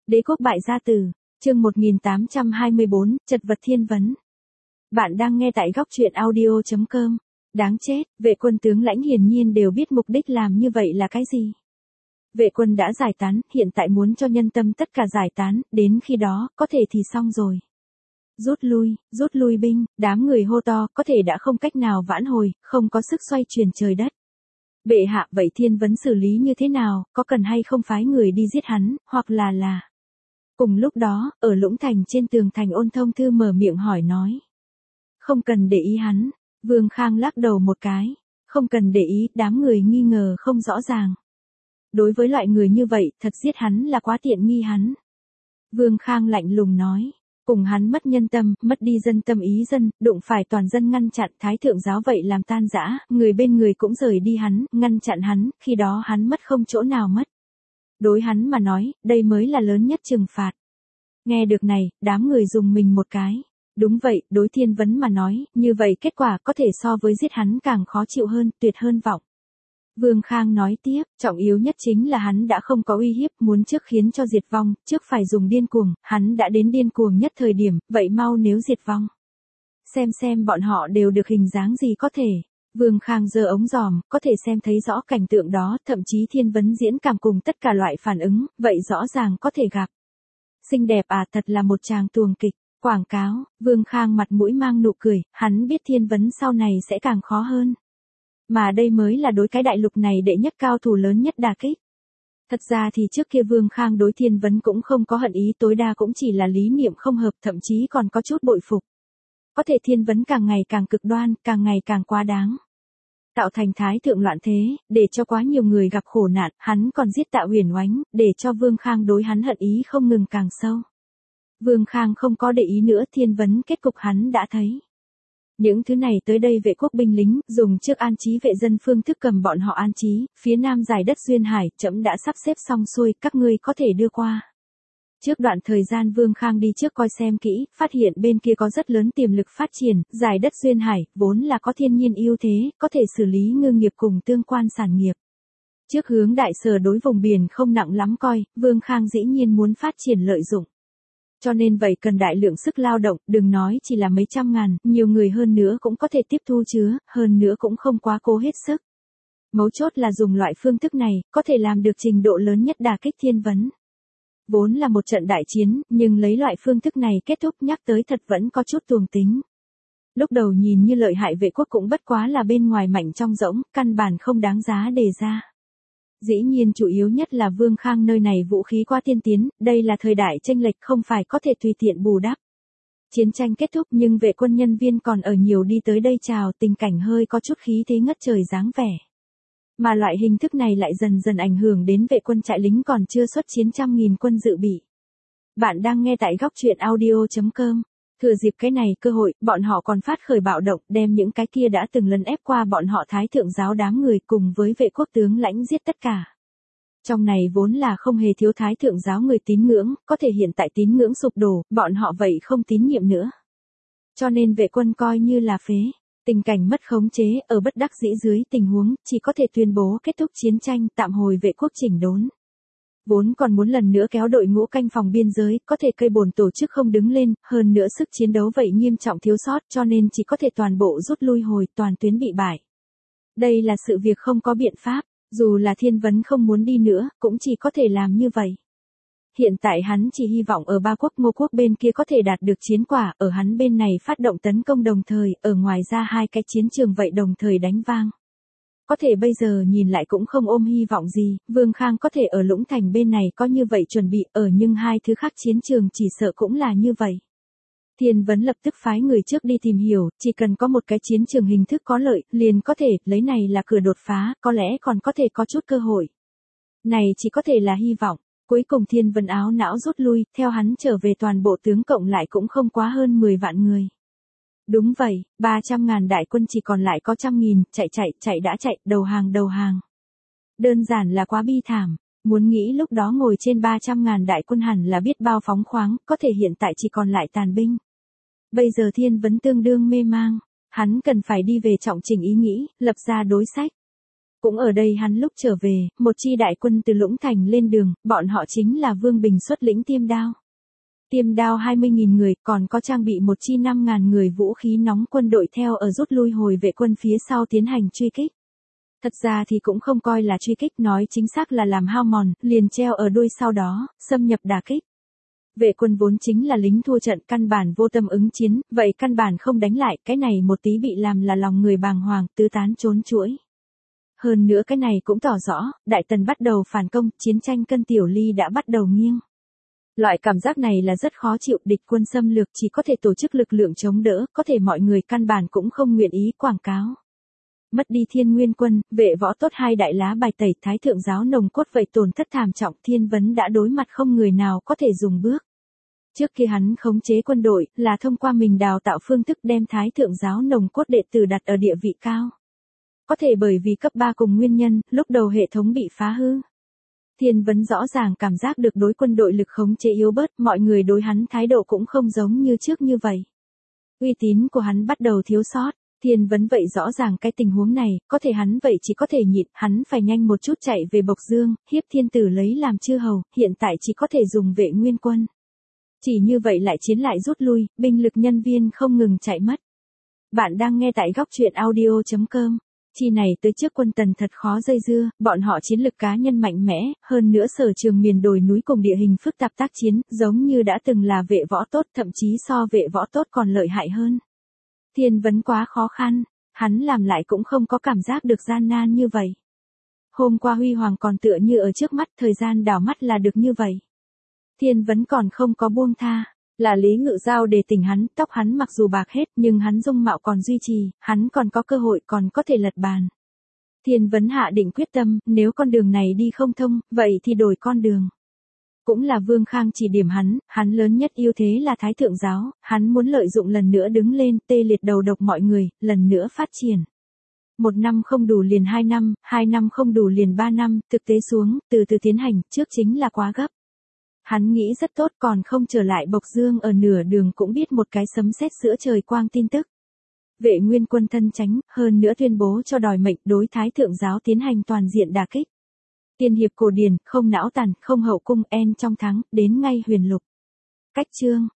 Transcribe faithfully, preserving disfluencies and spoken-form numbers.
Đế quốc bại gia tử, chương một nghìn tám trăm hai mươi bốn, chật vật thiên vấn. Bạn đang nghe tại góc truyện audio chấm com. Đáng chết, vệ quân tướng lãnh hiển nhiên đều biết mục đích làm như vậy là cái gì. Vệ quân đã giải tán, hiện tại muốn cho nhân tâm tất cả giải tán, đến khi đó, có thể thì xong rồi. Rút lui, rút lui binh, đám người hô to, có thể đã không cách nào vãn hồi, không có sức xoay chuyển trời đất. Bệ hạ, vậy thiên vấn xử lý như thế nào, có cần hay không phái người đi giết hắn, hoặc là là... Cùng lúc đó, ở Lũng Thành trên tường thành Ôn Thông Thư mở miệng hỏi nói. Không cần để ý hắn, Vương Khang lắc đầu một cái, không cần để ý, đám người nghi ngờ không rõ ràng. Đối với loại người như vậy, thật giết hắn là quá tiện nghi hắn. Vương Khang lạnh lùng nói, cùng hắn mất nhân tâm, mất đi dân tâm ý dân, đụng phải toàn dân ngăn chặn, thái thượng giáo vậy làm tan rã, người bên người cũng rời đi hắn, ngăn chặn hắn, khi đó hắn mất không chỗ nào mất. Đối hắn mà nói, đây mới là lớn nhất trừng phạt. Nghe được này, đám người dùng mình một cái. Đúng vậy, đối thiên vấn mà nói, như vậy kết quả có thể so với giết hắn càng khó chịu hơn, tuyệt hơn vọng. Vương Khang nói tiếp, trọng yếu nhất chính là hắn đã không có uy hiếp, muốn trước khiến cho diệt vong, trước phải dùng điên cuồng, hắn đã đến điên cuồng nhất thời điểm, vậy mau nếu diệt vong. Xem xem bọn họ đều được hình dáng gì có thể. Vương Khang giơ ống dòm, có thể xem thấy rõ cảnh tượng đó, thậm chí thiên vấn diễn cảm cùng tất cả loại phản ứng, vậy rõ ràng có thể gặp. Xinh đẹp à, thật là một tràng tuồng kịch, quảng cáo, Vương Khang mặt mũi mang nụ cười, hắn biết thiên vấn sau này sẽ càng khó hơn. Mà đây mới là đối cái đại lục này đệ nhất cao thủ lớn nhất đả kích. Thật ra thì trước kia Vương Khang đối thiên vấn cũng không có hận ý, tối đa cũng chỉ là lý niệm không hợp, thậm chí còn có chút bội phục. Có thể thiên vấn càng ngày càng cực đoan, càng ngày càng quá đáng. Tạo thành thái thượng loạn thế, để cho quá nhiều người gặp khổ nạn, hắn còn giết Tạ Huyền Oánh, để cho Vương Khang đối hắn hận ý không ngừng càng sâu. Vương Khang không có để ý nữa, thiên vấn kết cục hắn đã thấy. Những thứ này tới đây vệ quốc binh lính, dùng trước an trí vệ dân phương thức cầm bọn họ an trí, phía nam giải đất duyên hải, trẫm đã sắp xếp xong xuôi, các ngươi có thể đưa qua. Trước đoạn thời gian Vương Khang đi trước coi xem kỹ, phát hiện bên kia có rất lớn tiềm lực phát triển, giải đất duyên hải, vốn là có thiên nhiên ưu thế, có thể xử lý ngư nghiệp cùng tương quan sản nghiệp. Trước hướng đại sở đối vùng biển không nặng lắm coi, Vương Khang dĩ nhiên muốn phát triển lợi dụng. Cho nên vậy cần đại lượng sức lao động, đừng nói chỉ là mấy trăm ngàn, nhiều người hơn nữa cũng có thể tiếp thu chứa, hơn nữa cũng không quá cố hết sức. Mấu chốt là dùng loại phương thức này, có thể làm được trình độ lớn nhất đả kích thiên vấn. Vốn là một trận đại chiến, nhưng lấy loại phương thức này kết thúc nhắc tới thật vẫn có chút tuồng tính. Lúc đầu nhìn như lợi hại vệ quốc cũng bất quá là bên ngoài mạnh trong rỗng, căn bản không đáng giá đề ra. Dĩ nhiên chủ yếu nhất là Vương Khang nơi này vũ khí quá tiên tiến, đây là thời đại chênh lệch không phải có thể tùy tiện bù đắp. Chiến tranh kết thúc nhưng vệ quân nhân viên còn ở nhiều đi tới đây chào, tình cảnh hơi có chút khí thế ngất trời dáng vẻ. Mà loại hình thức này lại dần dần ảnh hưởng đến vệ quân trại lính còn chưa xuất chiến trăm nghìn quân dự bị. Bạn đang nghe tại góc truyện audio chấm com. Thừa dịp cái này cơ hội, bọn họ còn phát khởi bạo động, đem những cái kia đã từng lấn ép qua bọn họ thái thượng giáo đám người cùng với vệ quốc tướng lãnh giết tất cả. Trong này vốn là không hề thiếu thái thượng giáo người tín ngưỡng, có thể hiện tại tín ngưỡng sụp đổ, bọn họ vậy không tín nhiệm nữa. Cho nên vệ quân coi như là phế. Tình cảnh mất khống chế, ở bất đắc dĩ dưới tình huống, chỉ có thể tuyên bố kết thúc chiến tranh, tạm hồi vệ quốc chỉnh đốn. Vốn còn muốn lần nữa kéo đội ngũ canh phòng biên giới, có thể cây bồn tổ chức không đứng lên, hơn nữa sức chiến đấu vậy nghiêm trọng thiếu sót cho nên chỉ có thể toàn bộ rút lui hồi, toàn tuyến bị bại. Đây là sự việc không có biện pháp, dù là thiên vấn không muốn đi nữa, cũng chỉ có thể làm như vậy. Hiện tại hắn chỉ hy vọng ở ba quốc Ngô quốc bên kia có thể đạt được chiến quả, ở hắn bên này phát động tấn công đồng thời, ở ngoài ra hai cái chiến trường vậy đồng thời đánh vang. Có thể bây giờ nhìn lại cũng không ôm hy vọng gì, Vương Khang có thể ở Lũng Thành bên này có như vậy chuẩn bị, ở nhưng hai thứ khác chiến trường chỉ sợ cũng là như vậy. Thiên vấn lập tức phái người trước đi tìm hiểu, chỉ cần có một cái chiến trường hình thức có lợi, liền có thể, lấy này là cửa đột phá, có lẽ còn có thể có chút cơ hội. Này chỉ có thể là hy vọng. Cuối cùng thiên vấn áo não rút lui, theo hắn trở về toàn bộ tướng cộng lại cũng không quá hơn mười vạn người. Đúng vậy, ba trăm ngàn đại quân chỉ còn lại có trăm nghìn, chạy chạy, chạy đã chạy, đầu hàng đầu hàng. Đơn giản là quá bi thảm, muốn nghĩ lúc đó ngồi trên ba trăm ngàn đại quân hẳn là biết bao phóng khoáng, có thể hiện tại chỉ còn lại tàn binh. Bây giờ thiên vấn tương đương mê mang, hắn cần phải đi về trọng chỉnh ý nghĩ, lập ra đối sách. Cũng ở đây hắn lúc trở về, một chi đại quân từ Lũng Thành lên đường, bọn họ chính là Vương Bình xuất lĩnh Tiêm Đao. Tiêm Đao hai mươi nghìn người, còn có trang bị một chi năm ngàn người vũ khí nóng quân đội theo ở rút lui hồi vệ quân phía sau tiến hành truy kích. Thật ra thì cũng không coi là truy kích, nói chính xác là làm hao mòn, liền treo ở đuôi sau đó, xâm nhập đả kích. Vệ quân vốn chính là lính thua trận, căn bản vô tâm ứng chiến, vậy căn bản không đánh lại, cái này một tí bị làm là lòng người bàng hoàng, tứ tán trốn chuỗi. Hơn nữa cái này cũng tỏ rõ, Đại Tần bắt đầu phản công, chiến tranh cân tiểu ly đã bắt đầu nghiêng. Loại cảm giác này là rất khó chịu, địch quân xâm lược chỉ có thể tổ chức lực lượng chống đỡ, có thể mọi người căn bản cũng không nguyện ý quảng cáo. Mất đi Thiên Nguyên quân, Vệ Võ Tốt hai đại lá bài tẩy, Thái thượng giáo nồng cốt vậy tổn thất thảm trọng, Thiên Vấn đã đối mặt không người nào có thể dùng bước. Trước khi hắn khống chế quân đội, là thông qua mình đào tạo phương thức đem Thái thượng giáo nồng cốt đệ tử đặt ở địa vị cao. Có thể bởi vì cấp ba cùng nguyên nhân, lúc đầu hệ thống bị phá hư. Thiên Vấn rõ ràng cảm giác được đối quân đội lực khống chế yếu bớt, mọi người đối hắn thái độ cũng không giống như trước như vậy. Uy tín của hắn bắt đầu thiếu sót. Thiên Vấn vậy rõ ràng cái tình huống này, có thể hắn vậy chỉ có thể nhịn, hắn phải nhanh một chút chạy về Bộc Dương, hiếp thiên tử lấy làm chư hầu, hiện tại chỉ có thể dùng Vệ Nguyên quân. Chỉ như vậy lại chiến lại rút lui, binh lực nhân viên không ngừng chạy mất. Bạn đang nghe tại góc truyện audio chấm com. Chi này tới trước quân Tần thật khó dây dưa, bọn họ chiến lực cá nhân mạnh mẽ, hơn nữa sở trường miền đồi núi cùng địa hình phức tạp tác chiến, giống như đã từng là Vệ Võ Tốt, thậm chí so Vệ Võ Tốt còn lợi hại hơn. Thiên Vấn quá khó khăn, hắn làm lại cũng không có cảm giác được gian nan như vậy. Hôm qua huy hoàng còn tựa như ở trước mắt, thời gian đảo mắt là được như vậy. Thiên Vấn còn không có buông tha, là Lý Ngự Giao để tỉnh hắn, tóc hắn mặc dù bạc hết nhưng hắn dung mạo còn duy trì, hắn còn có cơ hội, còn có thể lật bàn. Thiên Vấn hạ định quyết tâm, nếu con đường này đi không thông, vậy thì đổi con đường. Cũng là Vương Khang chỉ điểm hắn, hắn lớn nhất ưu thế là Thái thượng giáo, hắn muốn lợi dụng lần nữa đứng lên, tê liệt đầu độc mọi người, lần nữa phát triển. Một năm không đủ liền hai năm, hai năm không đủ liền ba năm, thực tế xuống, từ từ tiến hành, trước chính là quá gấp. Hắn nghĩ rất tốt, còn không trở lại Bộc Dương, ở nửa đường cũng biết một cái sấm sét giữa trời quang tin tức. Vệ Nguyên quân thân tránh, hơn nữa tuyên bố cho đòi mệnh đối Thái thượng giáo tiến hành toàn diện đả kích. Tiên hiệp cổ điển, không não tàn, không hậu cung, en trong thắng, đến ngay huyền lục. Cách chương